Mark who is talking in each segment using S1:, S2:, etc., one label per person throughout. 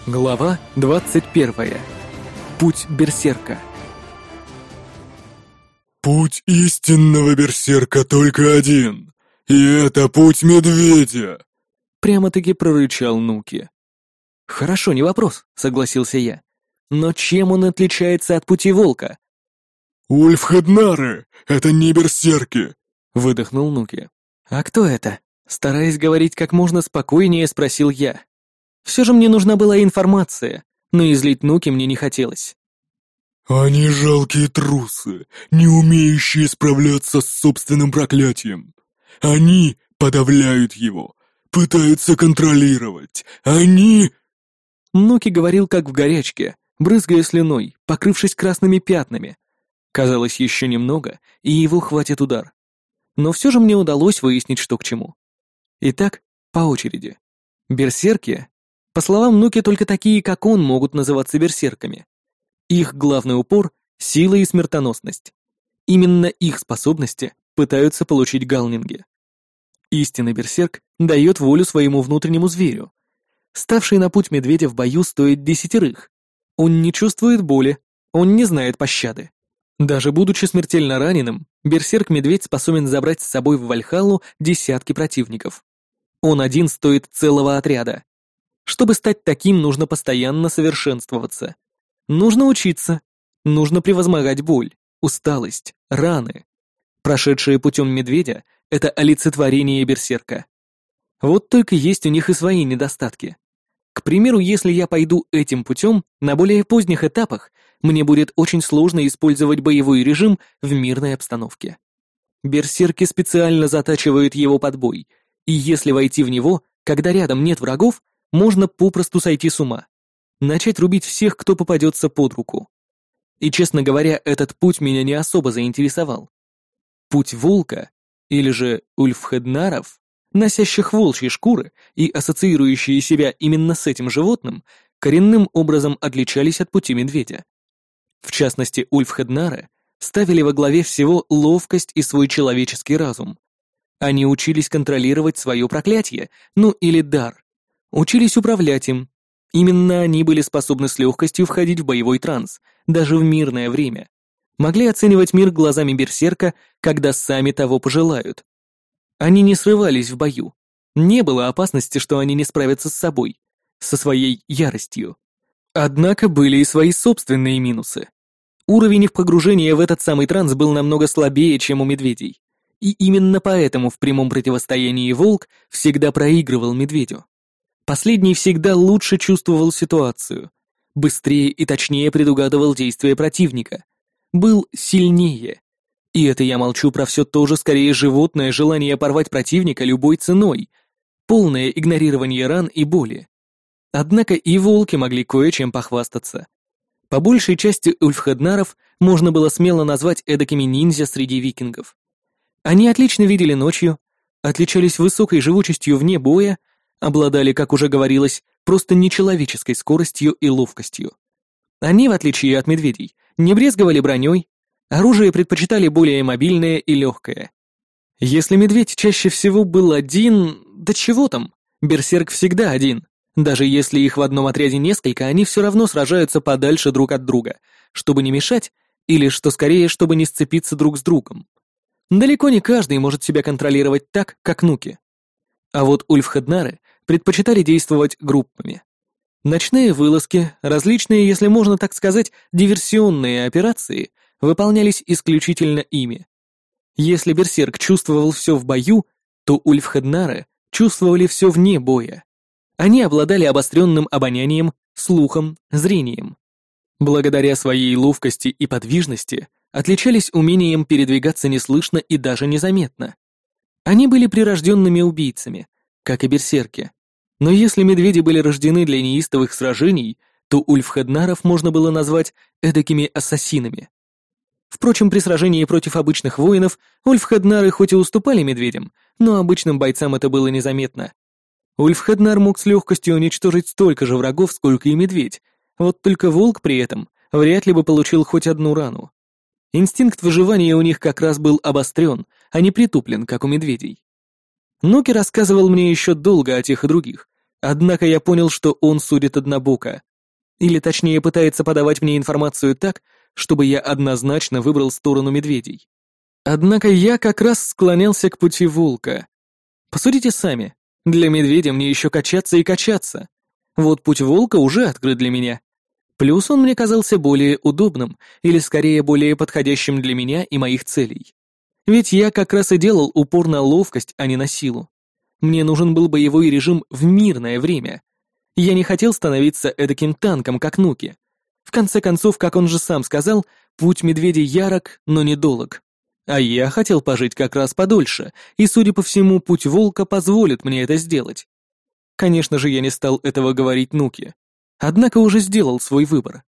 S1: Глава 21. Путь берсерка.
S2: Путь истинного берсерка только один, и это путь медведя.
S1: Прямо-таки прорычал Нуки. Хорошо, не вопрос, согласился я. Но чем он отличается от пути волка?
S2: Ульфхеднары — это не берсерки,
S1: Выдохнул Нуки. А кто это? Стараясь говорить как можно спокойнее, спросил я. Все же мне нужна была информация, но излить Нуки мне не хотелось.
S2: Они жалкие трусы, не умеющие справляться с собственным проклятием. Они подавляют его, пытаются контролировать. Они...
S1: Нуки говорил как в горячке, брызгая слюной, покрывшись красными пятнами. Казалось, еще немного, и его хватит удар. Но все же мне удалось выяснить, что к чему. Итак, по очереди. Берсерки, по словам Нуки, только такие, как он, могут называться берсерками. Их главный упор — сила и смертоносность. Именно их способности пытаются получить галнинги. Истинный берсерк дает волю своему внутреннему зверю. Ставший на путь медведя в бою стоит 10. Он не чувствует боли, он не знает пощады. Даже будучи смертельно раненым, берсерк-медведь способен забрать с собой в Вальхаллу десятки противников. Он один стоит целого отряда. Чтобы стать таким, нужно постоянно совершенствоваться. Нужно учиться. Нужно превозмогать боль, усталость, раны. Прошедшие путем медведя — это олицетворение берсерка. Вот только есть у них и свои недостатки. К примеру, если я пойду этим путем, на более поздних этапах мне будет очень сложно использовать боевой режим в мирной обстановке. Берсерки специально затачивают его под бой, и если войти в него, когда рядом нет врагов, можно попросту сойти с ума. Начать рубить всех, кто попадется под руку. И, честно говоря, этот путь меня не особо заинтересовал. Путь волка, или же ульфхеднаров, носящих волчьи шкуры и ассоциирующие себя именно с этим животным, коренным образом отличались от пути медведя. В частности, ульфхеднары ставили во главе всего ловкость и свой человеческий разум. Они учились контролировать свое проклятие, ну или дар. Учились управлять им. Именно они были способны с легкостью входить в боевой транс, даже в мирное время. Могли оценивать мир глазами берсерка, когда сами того пожелают. Они не срывались в бою. Не было опасности, что они не справятся с собой, со своей яростью. Однако были и свои собственные минусы. Уровень их погружения в этот самый транс был намного слабее, чем у медведей. И именно поэтому в прямом противостоянии волк всегда проигрывал медведю. Последний всегда лучше чувствовал ситуацию, быстрее и точнее предугадывал действия противника, был сильнее. И это я молчу про все то же скорее животное желание порвать противника любой ценой, полное игнорирование ран и боли. Однако и волки могли кое-чем похвастаться. По большей части ульфхеднаров можно было смело назвать эдакими ниндзя среди викингов. Они отлично видели ночью, отличались высокой живучестью вне боя, обладали, как уже говорилось, просто нечеловеческой скоростью и ловкостью. Они, в отличие от медведей, не брезговали броней, оружие предпочитали более мобильное и легкое. Если медведь чаще всего был один, да чего там, берсерк всегда один. Даже если их в одном отряде несколько, они все равно сражаются подальше друг от друга, чтобы не мешать, или, что скорее, чтобы не сцепиться друг с другом. Далеко не каждый может себя контролировать так, как Нуки. А вот ульфхеднары предпочитали действовать группами. Ночные вылазки, различные, если можно так сказать, диверсионные операции выполнялись исключительно ими. Если берсерк чувствовал все в бою, то ульфхеднары чувствовали все вне боя. Они обладали обостренным обонянием, слухом, зрением. Благодаря своей ловкости и подвижности отличались умением передвигаться неслышно и даже незаметно. Они были прирожденными убийцами, как и берсерки. Но если медведи были рождены для неистовых сражений, то ульфхеднаров можно было назвать эдакими ассасинами. Впрочем, при сражении против обычных воинов ульфхеднары хоть и уступали медведям, но обычным бойцам это было незаметно. Ульфхеднар мог с легкостью уничтожить столько же врагов, сколько и медведь, вот только волк при этом вряд ли бы получил хоть одну рану. Инстинкт выживания у них как раз был обострен, а не притуплен, как у медведей. Нуки рассказывал мне еще долго о тех и других, Однако я понял, что он судит однобоко. Или точнее пытается подавать мне информацию так, чтобы я однозначно выбрал сторону медведей. Однако я как раз склонялся к пути волка. Посудите сами, для медведя мне еще качаться и качаться. Вот путь волка уже открыт для меня. Плюс он мне казался более удобным, или скорее более подходящим для меня и моих целей. Ведь я как раз и делал упор на ловкость, а не на силу. Мне нужен был боевой режим в мирное время. Я не хотел становиться эдаким танком, как Нуки. В конце концов, как он же сам сказал, путь медведя ярок, но недолог. А я хотел пожить как раз подольше, и, судя по всему, путь волка позволит мне это сделать. Конечно же, я не стал этого говорить Нуки. Однако уже сделал свой выбор.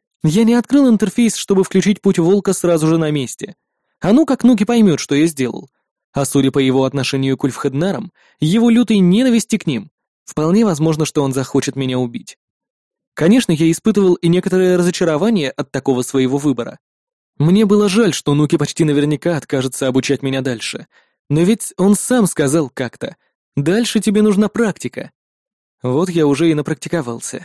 S1: Я не открыл интерфейс, чтобы включить путь волка сразу же на месте. А ну как Нуки поймет, что я сделал. А судя по его отношению к Ульфхеднарам, его лютой ненависти к ним, вполне возможно, что он захочет меня убить. Конечно, я испытывал и некоторое разочарование от такого своего выбора. Мне было жаль, что Нуки почти наверняка откажется обучать меня дальше. Но ведь он сам сказал как-то: «Дальше тебе нужна практика». Вот я уже и напрактиковался.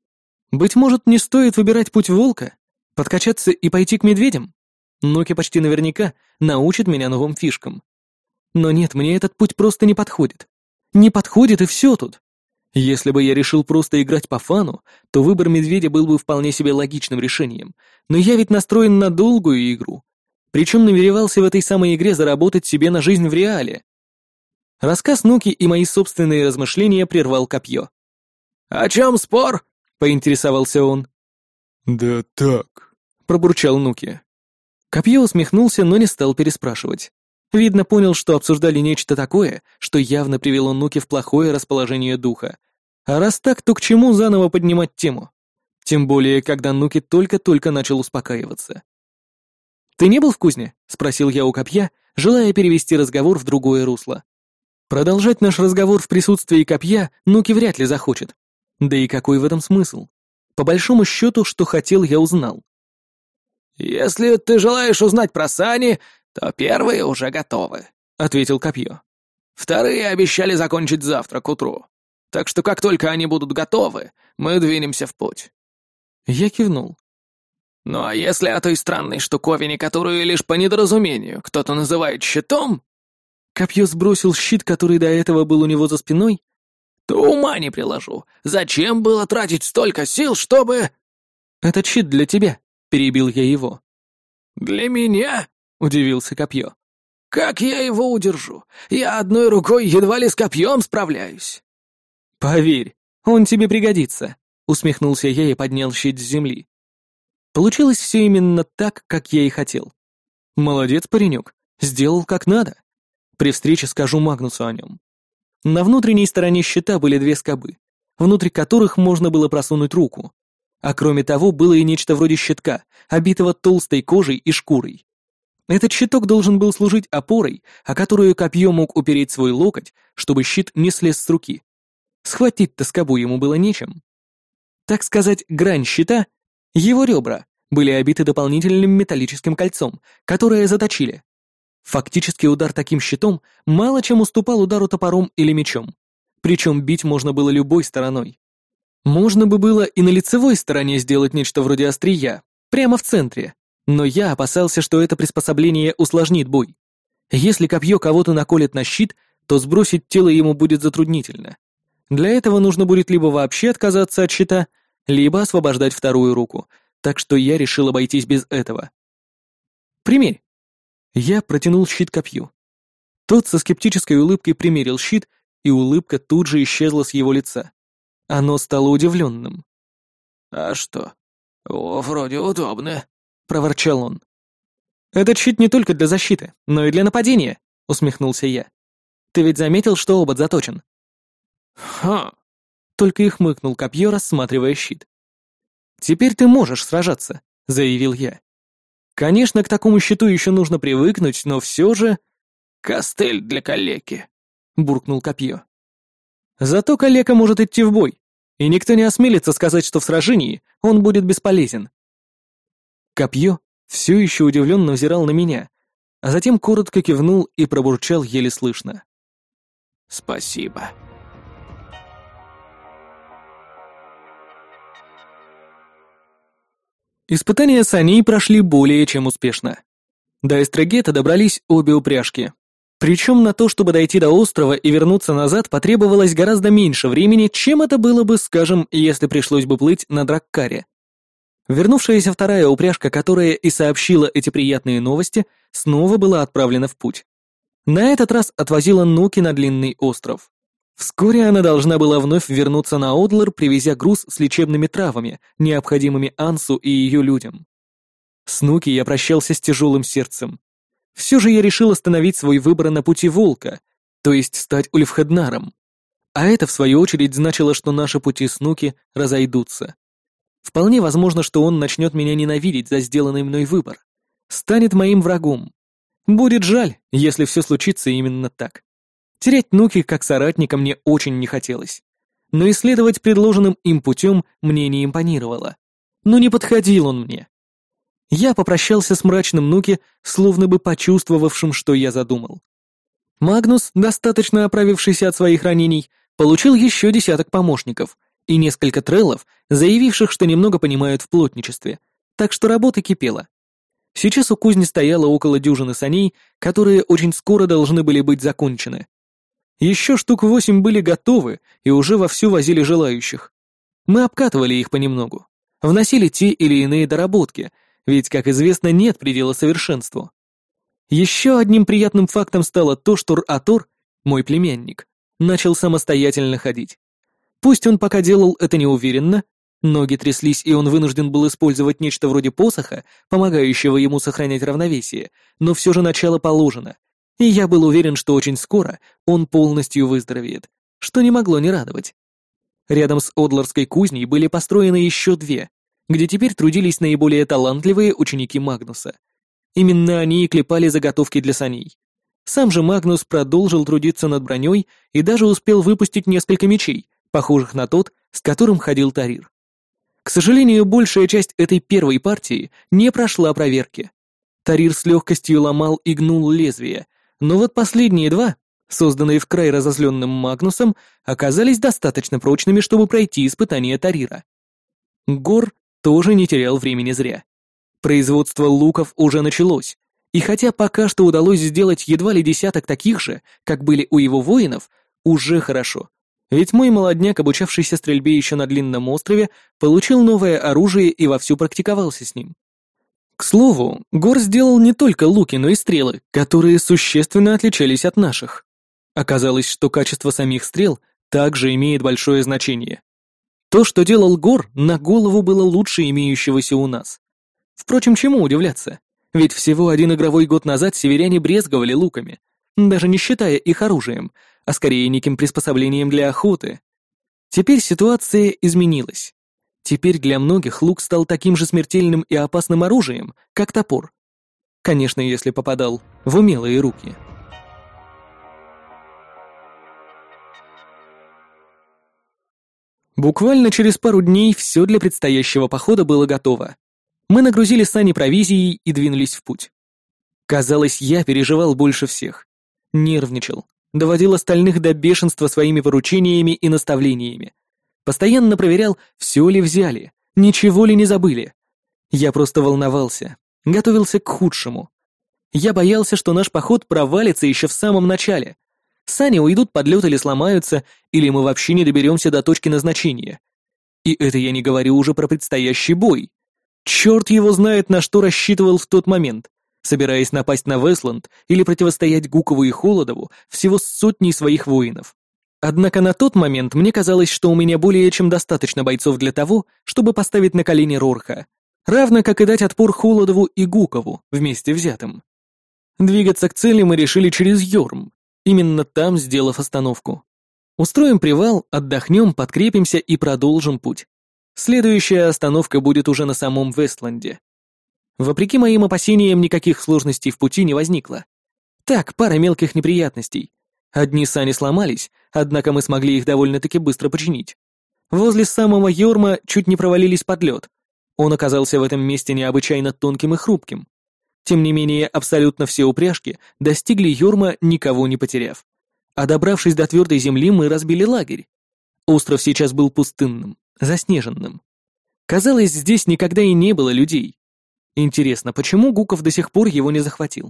S1: Быть может, не стоит выбирать путь волка? Подкачаться и пойти к медведям? Нуки почти наверняка научит меня новым фишкам. Но нет, мне этот путь просто не подходит. Не подходит, и все тут. Если бы я решил просто играть по фану, то выбор медведя был бы вполне себе логичным решением. Но я ведь настроен на долгую игру. Причем намеревался в этой самой игре заработать себе на жизнь в реале. Рассказ Нуки и мои собственные размышления прервал Копье. «О чем спор?» — поинтересовался он.
S2: «Да так»,
S1: — пробурчал Нуки. Копье усмехнулся, но не стал переспрашивать. Видно, понял, что обсуждали нечто такое, что явно привело Нуки в плохое расположение духа. А раз так, то к чему заново поднимать тему? Тем более, когда Нуки только-только начал успокаиваться. «Ты не был в кузне?» — спросил я у Копья, желая перевести разговор в другое русло. Продолжать наш разговор в присутствии Копья Нуки вряд ли захочет. Да и какой в этом смысл? По большому счету, что хотел, я узнал.
S3: «Если ты желаешь узнать про сани, то первые уже готовы», — ответил Копье. «Вторые обещали закончить завтра к утру. Так что как только они будут готовы, мы двинемся в путь».
S1: Я кивнул.
S3: «Ну а если о той странной штуковине, которую лишь по недоразумению кто-то называет щитом...»
S1: Копье сбросил щит, который до этого был у него за спиной.
S3: «То ума не приложу. Зачем было тратить столько сил, чтобы...»
S1: «Этот щит для тебя», — перебил я его.
S3: «Для меня?» — удивился Копье. «Как я его удержу? Я одной рукой едва ли с копьем справляюсь».
S1: «Поверь, он тебе пригодится», — усмехнулся я и поднял щит с земли. Получилось все именно так, как я и хотел. Молодец, паренек, сделал как надо. При встрече скажу Магнусу о нем. На внутренней стороне щита были две скобы, внутрь которых можно было просунуть руку. А кроме того, было и нечто вроде щитка, обитого толстой кожей и шкурой. Этот щиток должен был служить опорой, о которую Копье мог упереть свой локоть, чтобы щит не слез с руки. Схватить-то скобу ему было нечем. Так сказать, грань щита, его ребра, были обиты дополнительным металлическим кольцом, которое заточили. Фактически удар таким щитом мало чем уступал удару топором или мечом. Причем бить можно было любой стороной. Можно бы было и на лицевой стороне сделать нечто вроде острия, прямо в центре. Но я опасался, что это приспособление усложнит бой. Если Копье кого-то наколет на щит, то сбросить тело ему будет затруднительно. Для этого нужно будет либо вообще отказаться от щита, либо освобождать вторую руку, так что я решил обойтись без этого. «Примерь». Я протянул щит Копью. Тот со скептической улыбкой примерил щит, и улыбка тут же исчезла с его лица. Оно стало удивленным.
S3: «А что? О, вроде удобно», — проворчал он.
S1: «Этот щит не только для защиты, но и для нападения», — усмехнулся я. «Ты ведь заметил, что обод заточен?»
S3: «Ха!»
S1: — только и хмыкнул Копье, рассматривая щит. «Теперь ты можешь сражаться», — заявил я. «Конечно, к такому щиту еще нужно привыкнуть, но все же...»
S3: «Костыль для калеки», —
S1: буркнул Копье. «Зато калека может идти в бой, и никто не осмелится сказать, что в сражении он будет бесполезен». Копье все еще удивленно взирал на меня, а затем коротко кивнул и пробурчал еле слышно.
S3: «Спасибо».
S1: Испытания саней прошли более чем успешно. До Эстрагета добрались обе упряжки. Причем на то, чтобы дойти до острова и вернуться назад, потребовалось гораздо меньше времени, чем это было бы, скажем, если пришлось бы плыть на Драккаре. Вернувшаяся вторая упряжка, которая и сообщила эти приятные новости, снова была отправлена в путь. На этот раз отвозила Нуки на длинный остров. Вскоре она должна была вновь вернуться на Одлар, привезя груз с лечебными травами, необходимыми Ансу и ее людям. С Нуки я прощался с тяжелым сердцем. Все же я решил остановить свой выбор на пути волка, то есть стать Ульфхеднаром. А это, в свою очередь, значило, что наши пути с Нуки разойдутся. Вполне возможно, что он начнет меня ненавидеть за сделанный мной выбор. Станет моим врагом. Будет жаль, если все случится именно так. Терять Нуки как соратника мне очень не хотелось. Но исследовать предложенным им путем мне не импонировало. Но не подходил он мне. Я попрощался с мрачным Нуки, словно бы почувствовавшим, что я задумал. Магнус, достаточно оправившийся от своих ранений, получил еще 10 помощников и несколько треллов, заявивших, что немного понимают в плотничестве, так что работа кипела. Сейчас у кузни стояло около дюжины саней, которые очень скоро должны были быть закончены. Еще штук 8 были готовы и уже вовсю возили желающих. Мы обкатывали их понемногу, вносили те или иные доработки, ведь, как известно, нет предела совершенству. Еще одним приятным фактом стало то, что Р-Атор, мой племянник, начал самостоятельно ходить. Пусть он пока делал это неуверенно, ноги тряслись, и он вынужден был использовать нечто вроде посоха, помогающего ему сохранять равновесие, но все же начало положено, и я был уверен, что очень скоро он полностью выздоровеет, что не могло не радовать. Рядом с Одларской кузней были построены еще 2, где теперь трудились наиболее талантливые ученики Магнуса. Именно они и клепали заготовки для саней. Сам же Магнус продолжил трудиться над броней и даже успел выпустить несколько мечей, похожих на тот, с которым ходил Тарир. К сожалению, большая часть этой первой партии не прошла проверки. Тарир с легкостью ломал и гнул лезвие, но вот последние 2, созданные в край разозленным Магнусом, оказались достаточно прочными, чтобы пройти испытание Тарира. Гор тоже не терял времени зря. Производство луков уже началось, и хотя пока что удалось сделать едва ли 10 таких же, как были у его воинов, уже хорошо. Ведь мой молодняк, обучавшийся стрельбе еще на длинном острове, получил новое оружие и вовсю практиковался с ним. К слову, Гор сделал не только луки, но и стрелы, которые существенно отличались от наших. Оказалось, что качество самих стрел также имеет большое значение. То, что делал Гор, на голову было лучше имеющегося у нас. Впрочем, чему удивляться? Ведь всего 1 игровой год назад северяне брезговали луками, даже не считая их оружием, а скорее неким приспособлением для охоты. Теперь ситуация изменилась. Теперь для многих лук стал таким же смертельным и опасным оружием, как топор. Конечно, если попадал в умелые руки. Буквально через пару дней все для предстоящего похода было готово. Мы нагрузили сани провизией и двинулись в путь. Казалось, я переживал больше всех. Нервничал, доводил остальных до бешенства своими поручениями и наставлениями. Постоянно проверял, все ли взяли, ничего ли не забыли. Я просто волновался, готовился к худшему. Я боялся, что наш поход провалится еще в самом начале. Сани уйдут под лед или сломаются, или мы вообще не доберемся до точки назначения. И это я не говорю уже про предстоящий бой. Черт его знает, на что рассчитывал в тот момент, собираясь напасть на Вестланд или противостоять Гукову и Холодову всего с сотней своих воинов. Однако на тот момент мне казалось, что у меня более чем достаточно бойцов для того, чтобы поставить на колени Рорха, равно как и дать отпор Холодову и Гукову вместе взятым. Двигаться к цели мы решили через Йорм, именно там сделав остановку. Устроим привал, отдохнем, подкрепимся и продолжим путь. Следующая остановка будет уже на самом Вестланде. Вопреки моим опасениям, никаких сложностей в пути не возникло. Так, пара мелких неприятностей. Одни сани сломались, однако мы смогли их довольно-таки быстро починить. Возле самого Йорма чуть не провалились под лед. Он оказался в этом месте необычайно тонким и хрупким. Тем не менее, абсолютно все упряжки достигли Йорма, никого не потеряв. А добравшись до твердой земли, мы разбили лагерь. Остров сейчас был пустынным, заснеженным. Казалось, здесь никогда и не было людей. Интересно, почему Гуков до сих пор его не захватил?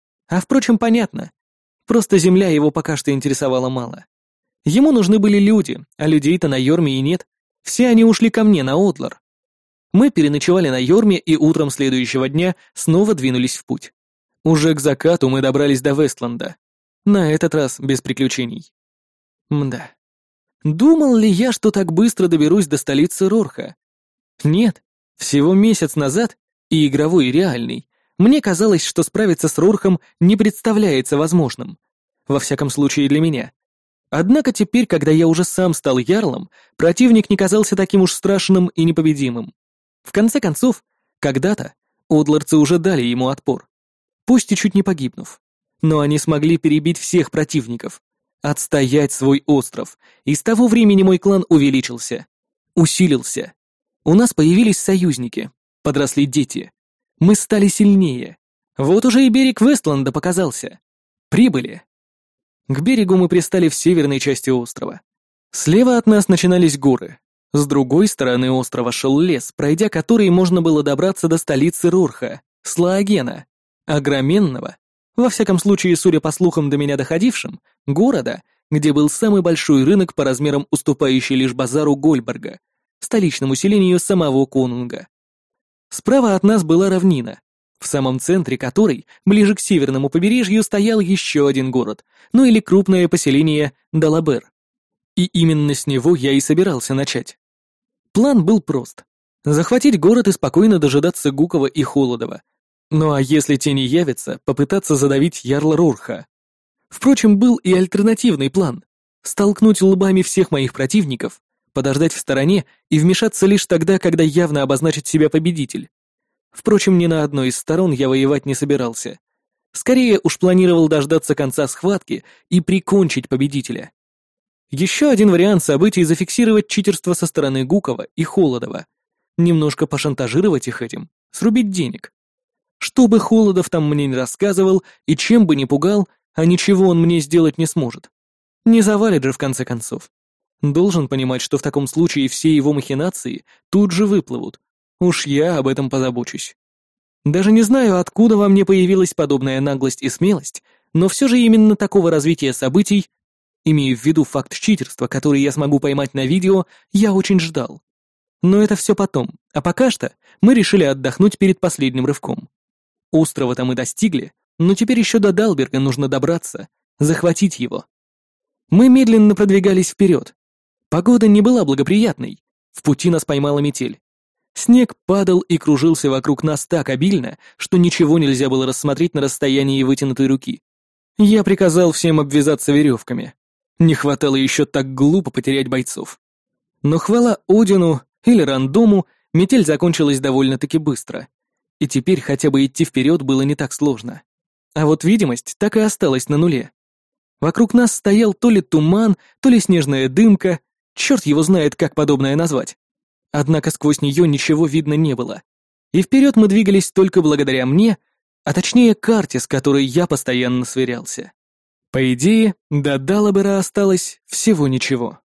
S1: А впрочем, понятно. Просто земля его пока что интересовала мало. Ему нужны были люди, а людей-то на Йорме и нет. Все они ушли ко мне на Одлар. Мы переночевали на Йорме и утром следующего дня снова двинулись в путь. Уже к закату мы добрались до Вестланда. На этот раз без приключений. Мда. Думал ли я, что так быстро доберусь до столицы Рорха? Нет. Всего месяц назад, и игровой, и реальный, мне казалось, что справиться с Рорхом не представляется возможным. Во всяком случае для меня. Однако теперь, когда я уже сам стал ярлом, противник не казался таким уж страшным и непобедимым. В конце концов, когда-то одларцы уже дали ему отпор. Пусть и чуть не погибнув. Но они смогли перебить всех противников, отстоять свой остров, и с того времени мой клан увеличился, усилился. У нас появились союзники, подросли дети. Мы стали сильнее. Вот уже и берег Вестланда показался. Прибыли. К берегу мы пристали в северной части острова. Слева от нас начинались горы. С другой стороны острова шел лес, пройдя который можно было добраться до столицы Рорха, Слаагена, огроменного, во всяком случае, судя по слухам до меня доходившим, города, где был самый большой рынок по размерам уступающий лишь базару Гольберга, столичному селению самого конунга. Справа от нас была равнина, в самом центре которой, ближе к северному побережью, стоял еще один город, ну или крупное поселение Далабер. И именно с него я и собирался начать. План был прост. Захватить город и спокойно дожидаться Гукова и Холодова. Ну а если те не явятся, попытаться задавить ярла Рорха. Впрочем, был и альтернативный план. Столкнуть лбами всех моих противников, подождать в стороне и вмешаться лишь тогда, когда явно обозначит себя победитель. Впрочем, ни на одной из сторон я воевать не собирался. Скорее уж планировал дождаться конца схватки и прикончить победителя. Еще один вариант событий — зафиксировать читерство со стороны Гукова и Холодова. Немножко пошантажировать их этим, срубить денег. Что бы Холодов там мне не рассказывал и чем бы не пугал, а ничего он мне сделать не сможет. Не завалит же в конце концов. Должен понимать, что в таком случае все его махинации тут же выплывут. Уж я об этом позабочусь. Даже не знаю, откуда во мне появилась подобная наглость и смелость, но все же именно такого развития событий, имея в виду факт читерства, который я смогу поймать на видео, я очень ждал. Но это все потом, а пока что мы решили отдохнуть перед последним рывком. Острова-то мы достигли, но теперь еще до Далберга нужно добраться, захватить его. Мы медленно продвигались вперед. Погода не была благоприятной, в пути нас поймала метель. Снег падал и кружился вокруг нас так обильно, что ничего нельзя было рассмотреть на расстоянии вытянутой руки. Я приказал всем обвязаться веревками. Не хватало еще так глупо потерять бойцов. Но хвала Одину или рандому, метель закончилась довольно-таки быстро. И теперь хотя бы идти вперед было не так сложно. А вот видимость так и осталась на нуле. Вокруг нас стоял то ли туман, то ли снежная дымка, черт его знает, как подобное назвать. Однако сквозь нее ничего видно не было. И вперед мы двигались только благодаря мне, а точнее карте, с которой я постоянно сверялся. По идее, до Далабера осталось всего ничего.